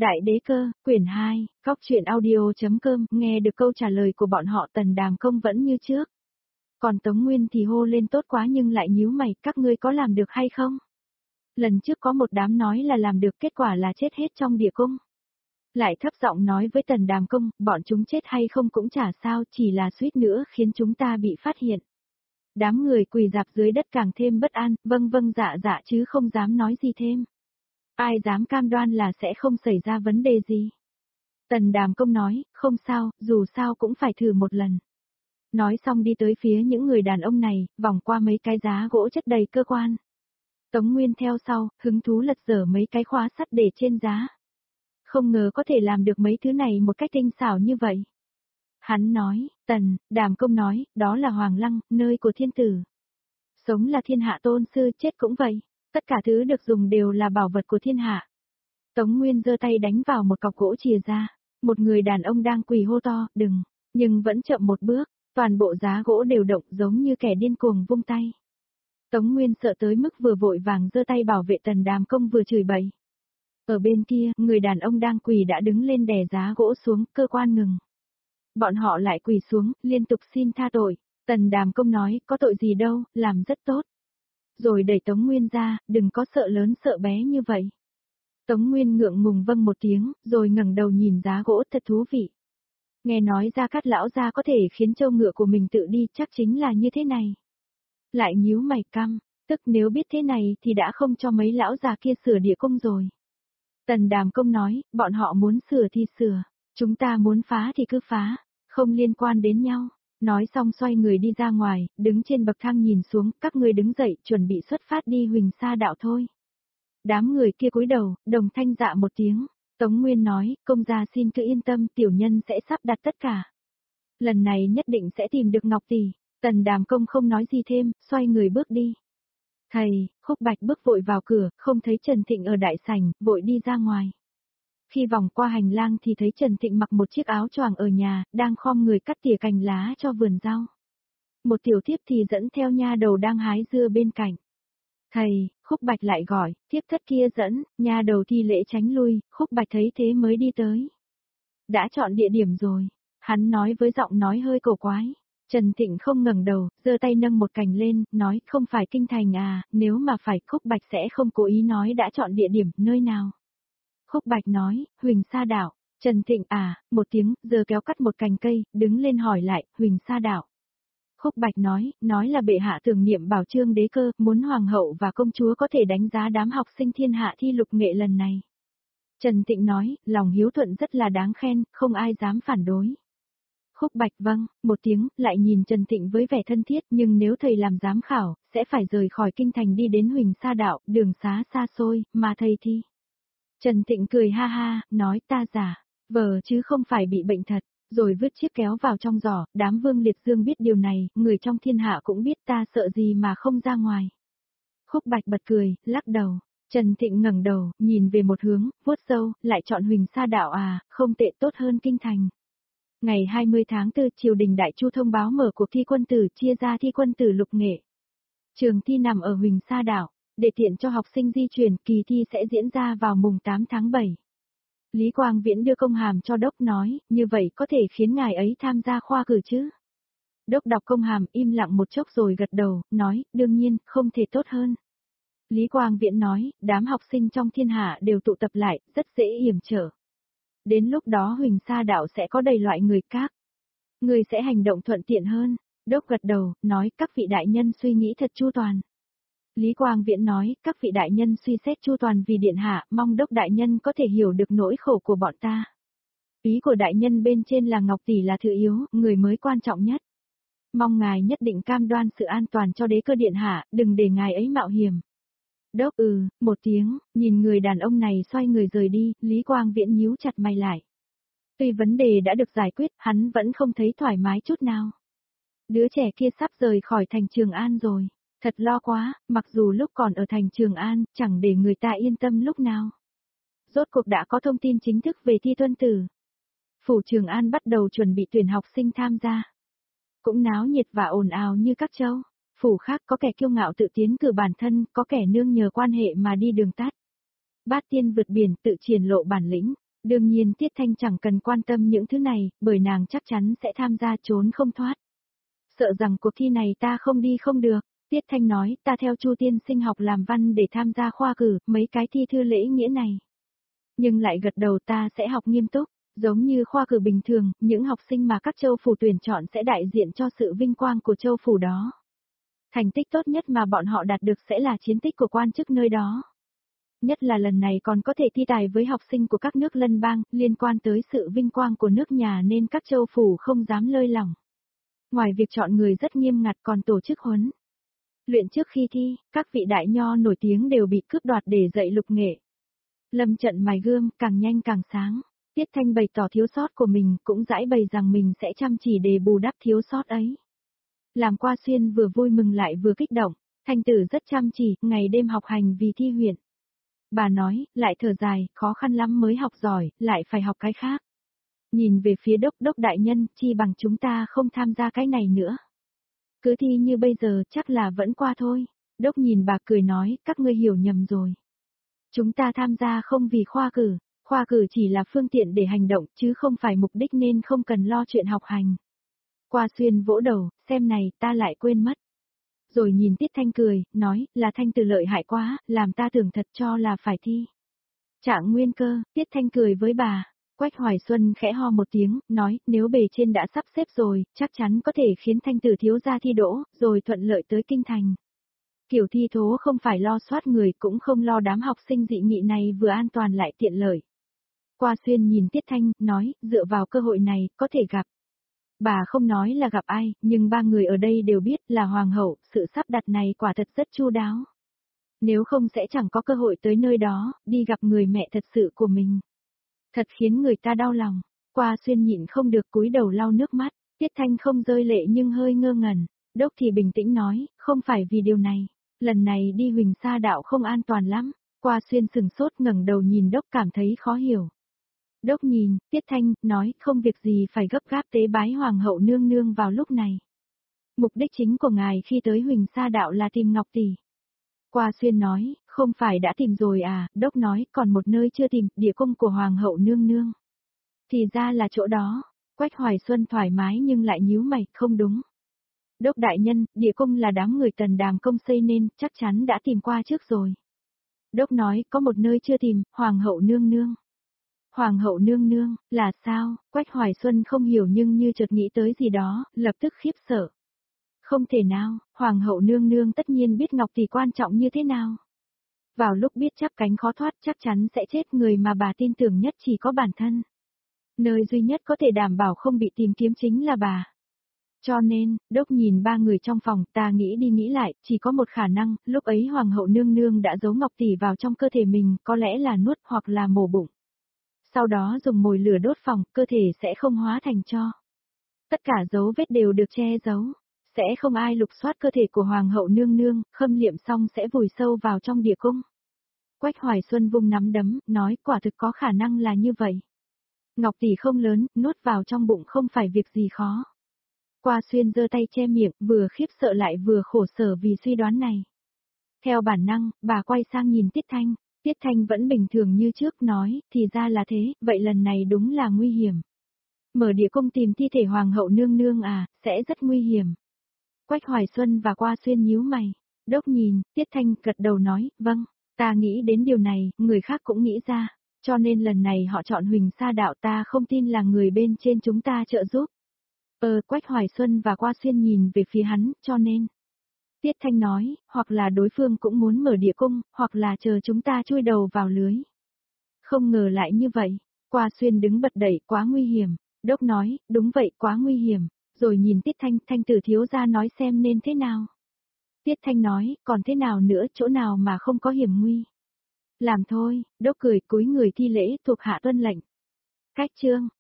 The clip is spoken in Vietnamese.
Đại đế cơ, quyển 2, góc truyện audio.com, nghe được câu trả lời của bọn họ Tần Đàm Công vẫn như trước. Còn Tống Nguyên thì hô lên tốt quá nhưng lại nhíu mày, các ngươi có làm được hay không? Lần trước có một đám nói là làm được, kết quả là chết hết trong địa cung. Lại thấp giọng nói với Tần Đàm Công, bọn chúng chết hay không cũng chả sao, chỉ là suýt nữa khiến chúng ta bị phát hiện. Đám người quỳ dạp dưới đất càng thêm bất an, vâng vâng dạ dạ chứ không dám nói gì thêm. Ai dám cam đoan là sẽ không xảy ra vấn đề gì. Tần Đàm Công nói, không sao, dù sao cũng phải thử một lần. Nói xong đi tới phía những người đàn ông này, vòng qua mấy cái giá gỗ chất đầy cơ quan. Tống Nguyên theo sau, hứng thú lật dở mấy cái khóa sắt để trên giá. Không ngờ có thể làm được mấy thứ này một cách tinh xảo như vậy. Hắn nói, Tần, Đàm Công nói, đó là Hoàng Lăng, nơi của thiên tử. Sống là thiên hạ tôn sư, chết cũng vậy. Tất cả thứ được dùng đều là bảo vật của thiên hạ. Tống Nguyên giơ tay đánh vào một cọc gỗ chìa ra. Một người đàn ông đang quỳ hô to, đừng, nhưng vẫn chậm một bước. Toàn bộ giá gỗ đều động giống như kẻ điên cuồng vung tay. Tống Nguyên sợ tới mức vừa vội vàng giơ tay bảo vệ Tần Đàm Công vừa chửi bậy. Ở bên kia, người đàn ông đang quỳ đã đứng lên đè giá gỗ xuống, cơ quan ngừng. Bọn họ lại quỳ xuống, liên tục xin tha tội. Tần Đàm Công nói, có tội gì đâu, làm rất tốt. Rồi đẩy Tống Nguyên ra, đừng có sợ lớn sợ bé như vậy. Tống Nguyên ngượng ngùng vâng một tiếng, rồi ngẩng đầu nhìn giá gỗ thật thú vị. Nghe nói Gia Cát lão gia có thể khiến trâu ngựa của mình tự đi, chắc chính là như thế này. Lại nhíu mày căm, tức nếu biết thế này thì đã không cho mấy lão già kia sửa địa cung rồi. Tần Đàm Công nói, bọn họ muốn sửa thì sửa, chúng ta muốn phá thì cứ phá, không liên quan đến nhau. Nói xong xoay người đi ra ngoài, đứng trên bậc thang nhìn xuống, các ngươi đứng dậy, chuẩn bị xuất phát đi Huỳnh Sa đạo thôi. Đám người kia cúi đầu, đồng thanh dạ một tiếng. Tống Nguyên nói, công gia xin cứ yên tâm, tiểu nhân sẽ sắp đặt tất cả. Lần này nhất định sẽ tìm được Ngọc tỷ. Tần Đàm Công không nói gì thêm, xoay người bước đi. Thầy, Khúc Bạch bước vội vào cửa, không thấy Trần Thịnh ở đại sảnh, vội đi ra ngoài. Khi vòng qua hành lang thì thấy Trần Thịnh mặc một chiếc áo choàng ở nhà, đang khom người cắt tỉa cành lá cho vườn rau. Một tiểu thiếp thì dẫn theo nha đầu đang hái dưa bên cạnh. Thầy, Khúc Bạch lại gọi, thiếp thất kia dẫn, nha đầu thi lễ tránh lui, Khúc Bạch thấy thế mới đi tới. Đã chọn địa điểm rồi, hắn nói với giọng nói hơi cổ quái. Trần Thịnh không ngẩng đầu, giơ tay nâng một cành lên, nói không phải kinh thành à, nếu mà phải Khúc Bạch sẽ không cố ý nói đã chọn địa điểm, nơi nào. Khúc Bạch nói, Huỳnh Sa đạo. Trần Thịnh một tiếng, giờ kéo cắt một cành cây, đứng lên hỏi lại, Huỳnh Sa đạo. Khúc Bạch nói là bệ hạ tưởng niệm bảo Trương đế cơ, muốn hoàng hậu và công chúa có thể đánh giá đám học sinh thiên hạ thi lục nghệ lần này. Trần Thịnh nói, lòng hiếu thuận rất là đáng khen, không ai dám phản đối. Khúc Bạch vâng, một tiếng, lại nhìn Trần Thịnh với vẻ thân thiết, nhưng nếu thầy làm giám khảo, sẽ phải rời khỏi kinh thành đi đến Huỳnh Sa đạo, đường xá xa xôi, mà thầy thì. Trần Thịnh cười ha ha, nói ta giả, vờ chứ không phải bị bệnh thật, rồi vứt chiếc kéo vào trong giỏ, đám Vương Liệt Dương biết điều này, người trong thiên hạ cũng biết ta sợ gì mà không ra ngoài. Khúc Bạch bật cười, lắc đầu. Trần Thịnh ngẩng đầu, nhìn về một hướng, vuốt râu, lại chọn Huỳnh Sa đạo không tệ, tốt hơn kinh thành. Ngày 20 tháng 4, triều đình Đại Chu thông báo mở cuộc thi quân tử, chia ra thi quân tử lục nghệ. Trường thi nằm ở Huỳnh Sa đạo, để tiện cho học sinh di chuyển, kỳ thi sẽ diễn ra vào mùng 8 tháng 7. Lý Quang Viễn đưa công hàm cho Đốc nói, như vậy có thể khiến ngài ấy tham gia khoa cử chứ? Đốc đọc công hàm, im lặng một chốc rồi gật đầu, nói, đương nhiên, không thể tốt hơn. Lý Quang Viễn nói, đám học sinh trong thiên hạ đều tụ tập lại, rất dễ yểm trở. Đến lúc đó Huỳnh Sa đạo sẽ có đầy loại người các. Người sẽ hành động thuận tiện hơn. Đốc gật đầu, nói, các vị đại nhân suy nghĩ thật chu toàn. Lý Quang Viễn nói, các vị đại nhân suy xét chu toàn vì điện hạ, mong Đốc đại nhân có thể hiểu được nỗi khổ của bọn ta. Ý của đại nhân bên trên là Ngọc tỷ là thứ yếu, người mới quan trọng nhất. Mong ngài nhất định cam đoan sự an toàn cho đế cơ điện hạ, đừng để ngài ấy mạo hiểm. Đốc một tiếng, nhìn người đàn ông này xoay người rời đi, Lý Quang Viễn nhíu chặt mày lại. Tuy vấn đề đã được giải quyết, hắn vẫn không thấy thoải mái chút nào. Đứa trẻ kia sắp rời khỏi thành Trường An rồi. Thật lo quá, mặc dù lúc còn ở thành Trường An, chẳng để người ta yên tâm lúc nào. Rốt cuộc đã có thông tin chính thức về thi tuân tử. Phủ Trường An bắt đầu chuẩn bị tuyển học sinh tham gia. Cũng náo nhiệt và ồn ào như các châu. Phủ khác có kẻ kiêu ngạo tự tiến cử bản thân, có kẻ nương nhờ quan hệ mà đi đường tắt. Bát tiên vượt biển tự triển lộ bản lĩnh. Đương nhiên Tiết Thanh chẳng cần quan tâm những thứ này, bởi nàng chắc chắn sẽ tham gia trốn không thoát. Sợ rằng cuộc thi này ta không đi không được, Tiết Thanh nói, ta theo Chu tiên sinh học làm văn để tham gia khoa cử, mấy cái thi thư lễ nghĩa này. Nhưng lại gật đầu ta sẽ học nghiêm túc, giống như khoa cử bình thường, những học sinh mà các châu phủ tuyển chọn sẽ đại diện cho sự vinh quang của châu phủ đó. Thành tích tốt nhất mà bọn họ đạt được sẽ là chiến tích của quan chức nơi đó. Nhất là lần này còn có thể thi tài với học sinh của các nước lân bang, liên quan tới sự vinh quang của nước nhà nên các châu phủ không dám lơi lỏng. Ngoài việc chọn người rất nghiêm ngặt còn tổ chức huấn luyện trước khi thi, các vị đại nho nổi tiếng đều bị cướp đoạt để dạy lục nghệ. Lâm trận mài gươm, càng nhanh càng sáng. Tiết Thanh bày tỏ thiếu sót của mình, cũng giải bày rằng mình sẽ chăm chỉ để bù đắp thiếu sót ấy. Làm Qua Xuyên vừa vui mừng lại vừa kích động, Thanh tử rất chăm chỉ, ngày đêm học hành vì thi huyện. Bà nói, lại thở dài, khó khăn lắm mới học giỏi, lại phải học cái khác. Nhìn về phía đốc đại nhân, chi bằng chúng ta không tham gia cái này nữa. Cứ thi như bây giờ chắc là vẫn qua thôi. Đốc nhìn bà cười nói, các ngươi hiểu nhầm rồi. Chúng ta tham gia không vì khoa cử chỉ là phương tiện để hành động chứ không phải mục đích nên không cần lo chuyện học hành. Qua Xuyên vỗ đầu, xem này, ta lại quên mất. Rồi nhìn Tiết Thanh cười, nói, là Thanh từ lợi hại quá, làm ta tưởng thật cho là phải thi. Trạng nguyên cơ, Tiết Thanh cười với bà. Quách Hoài Xuân khẽ ho một tiếng, nói, nếu bề trên đã sắp xếp rồi, chắc chắn có thể khiến Thanh tử thiếu gia thi đỗ, rồi thuận lợi tới kinh thành. Kiểu thi thố không phải lo soát người cũng không lo đám học sinh dị nghị này vừa an toàn lại tiện lợi. Qua Xuyên nhìn Tiết Thanh, nói, dựa vào cơ hội này, có thể gặp. Bà không nói là gặp ai, nhưng ba người ở đây đều biết là hoàng hậu, sự sắp đặt này quả thật rất chu đáo. Nếu không sẽ chẳng có cơ hội tới nơi đó, đi gặp người mẹ thật sự của mình. Thật khiến người ta đau lòng. Qua Xuyên nhịn không được cúi đầu lau nước mắt, Tiết Thanh không rơi lệ nhưng hơi ngơ ngẩn. Đốc thì bình tĩnh nói, không phải vì điều này. Lần này đi Huỳnh Sa Đạo không an toàn lắm. Qua Xuyên sừng sốt ngẩng đầu nhìn Đốc cảm thấy khó hiểu. Đốc nhìn, Tiết Thanh, nói, không việc gì phải gấp gáp tế bái hoàng hậu nương nương vào lúc này. Mục đích chính của ngài khi tới Huỳnh Sa Đạo là tìm Ngọc Tỷ. Qua Xuyên nói, không phải đã tìm rồi à, Đốc nói, còn một nơi chưa tìm, địa cung của hoàng hậu nương nương. Thì ra là chỗ đó. Quách Hoài Xuân thoải mái nhưng lại nhíu mày, không đúng. Đốc đại nhân, địa cung là đám người Tần Đàm Công xây nên, chắc chắn đã tìm qua trước rồi. Đốc nói, có một nơi chưa tìm, hoàng hậu nương nương. Hoàng hậu nương nương, là sao? Quách Hoài Xuân không hiểu nhưng như chợt nghĩ tới gì đó, lập tức khiếp sợ. Không thể nào, hoàng hậu nương nương tất nhiên biết Ngọc Tỷ quan trọng như thế nào. Vào lúc biết chắp cánh khó thoát chắc chắn sẽ chết, người mà bà tin tưởng nhất chỉ có bản thân. Nơi duy nhất có thể đảm bảo không bị tìm kiếm chính là bà. Cho nên, Đốc nhìn ba người trong phòng, ta nghĩ đi nghĩ lại, chỉ có một khả năng, lúc ấy hoàng hậu nương nương đã giấu Ngọc Tỷ vào trong cơ thể mình, có lẽ là nuốt hoặc là mổ bụng. Sau đó dùng mồi lửa đốt phòng, cơ thể sẽ không hóa thành tro. Tất cả dấu vết đều được che giấu. Sẽ không ai lục soát cơ thể của hoàng hậu nương nương, khâm liệm xong sẽ vùi sâu vào trong địa cung. Quách Hoài Xuân vung nắm đấm, nói quả thực có khả năng là như vậy. Ngọc Tỷ không lớn, nuốt vào trong bụng không phải việc gì khó. Qua Xuyên giơ tay che miệng, vừa khiếp sợ lại vừa khổ sở vì suy đoán này. Theo bản năng, bà quay sang nhìn Tiết Thanh. Tiết Thanh vẫn bình thường như trước nói, thì ra là thế, vậy lần này đúng là nguy hiểm. Mở địa cung tìm thi thể hoàng hậu nương nương à, sẽ rất nguy hiểm. Quách Hoài Xuân và Qua Xuyên nhíu mày. Đốc nhìn, Tiết Thanh gật đầu nói, vâng, ta nghĩ đến điều này, người khác cũng nghĩ ra. Cho nên lần này họ chọn Huỳnh Sa Đạo, ta không tin là người bên trên chúng ta trợ giúp. Quách Hoài Xuân và Qua Xuyên nhìn về phía hắn, cho nên. Tiết Thanh nói, hoặc là đối phương cũng muốn mở địa cung, hoặc là chờ chúng ta chui đầu vào lưới. Không ngờ lại như vậy. Qua Xuyên đứng bật dậy, quá nguy hiểm. Đốc nói, đúng vậy, quá nguy hiểm. Rồi nhìn Tiết Thanh, Thanh tử thiếu gia nói xem nên thế nào. Tiết Thanh nói, còn thế nào nữa, chỗ nào mà không có hiểm nguy. Làm thôi, Đốc cười cúi người thi lễ, thuộc hạ tuân lệnh. Cách chương.